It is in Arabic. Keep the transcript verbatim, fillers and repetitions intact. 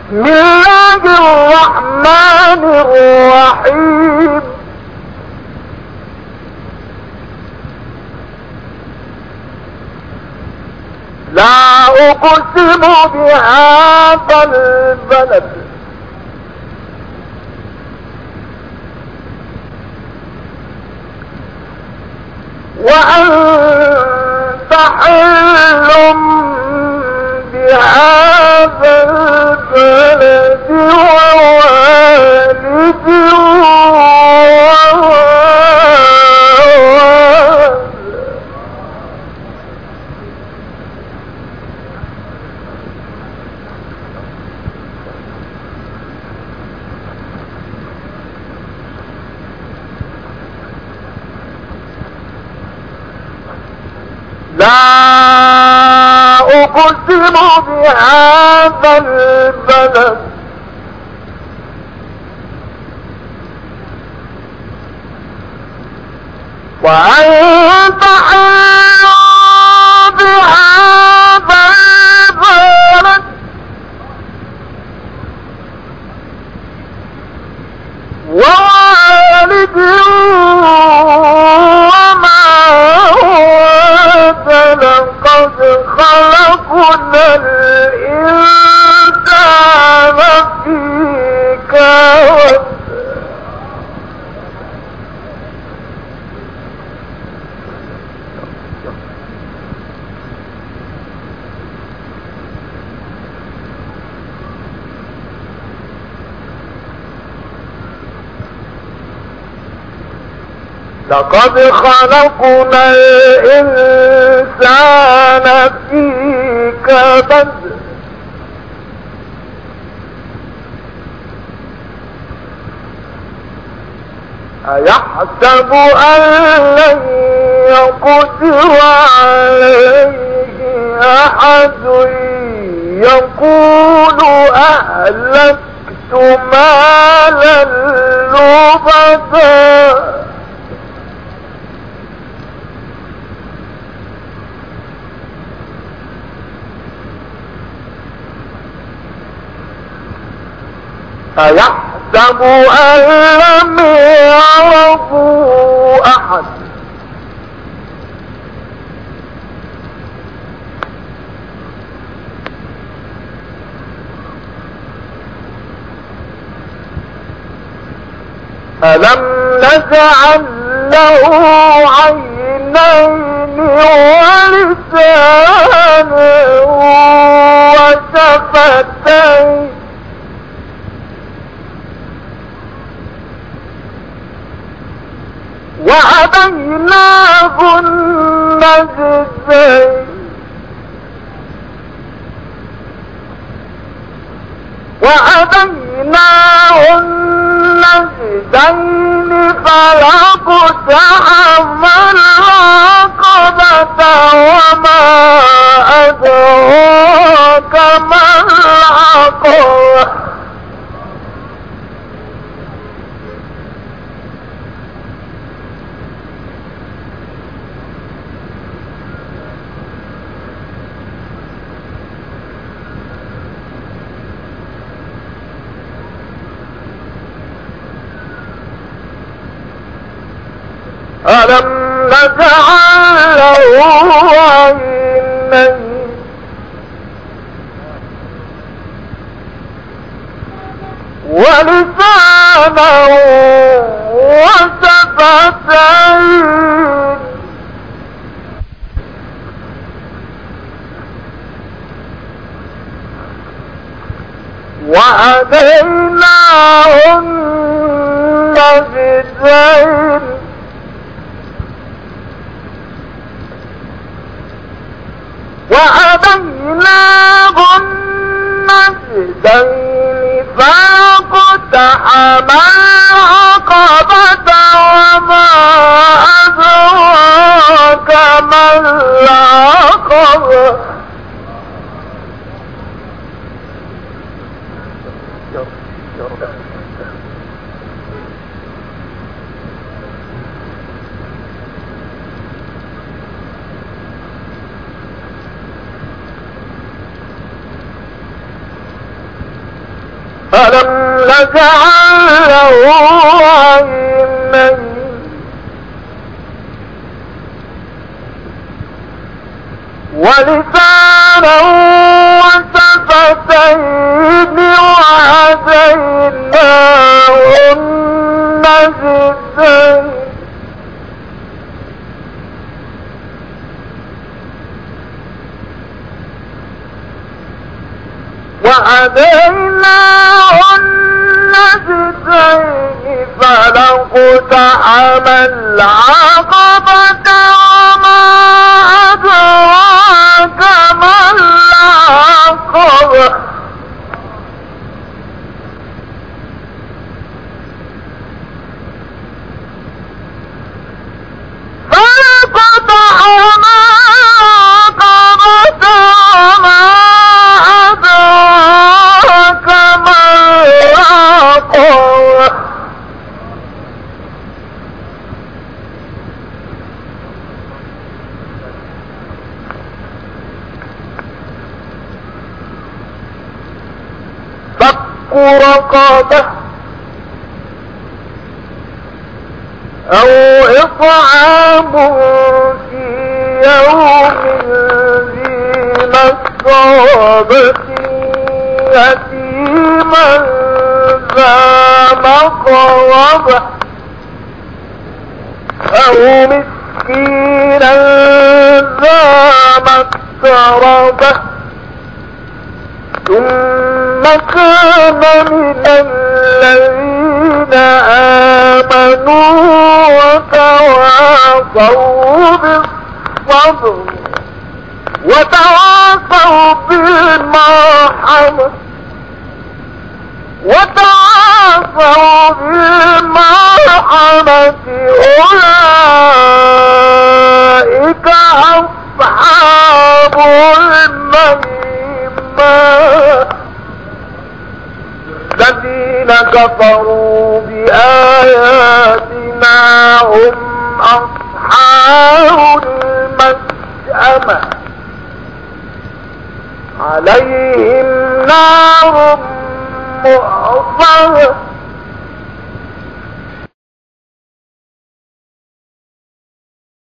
بسم الله الرحمن الرحيم. لا أقسم بهذا البلد وأنت حل بهذا البلد ووالد لا أقسم بهذا البلد وأنت حل بهذا البلد ووالد لقد خلقنا الإنسان في كبد لقد خلقنا الإنسان في كبد أيحسب أن لن يقدر عليه أحد يقول أهلكت مالا لبدا أيحسب أن لم يره أحد ألم نجعل له عينين ولسانا وشفتين وهديناه النجدين وهديناه النجدين فلا اقتحم العقبة وما أدراك ما العقبة ألم نجعل له عينين ولسانا وشفتين وهديناه النجدين وهديناه النجدين فاقتحم العقبة وما أدراك ما العقبة ألم نجعل له عينين ولسانا وشفتين وهديناه النجدين وهديناه النجدين فلاقتحم العقبة وما أدراك ما العقبة فلاقتحم العقبة وما أدراك ما العقبة فك رقبة أو إطعام في يوم ذي مسغبة يتيما ذا مقربة أو مسكينا ذا متربة ثم كان من الذين آمنوا وتواصوا بالصبر وتواصوا بالمرحمة وتواصوا بالمرحمة أولئك أصحاب الميمنة الذين كفروا بآياتنا هم أصحاب المشأمة عليهم نار مؤصدة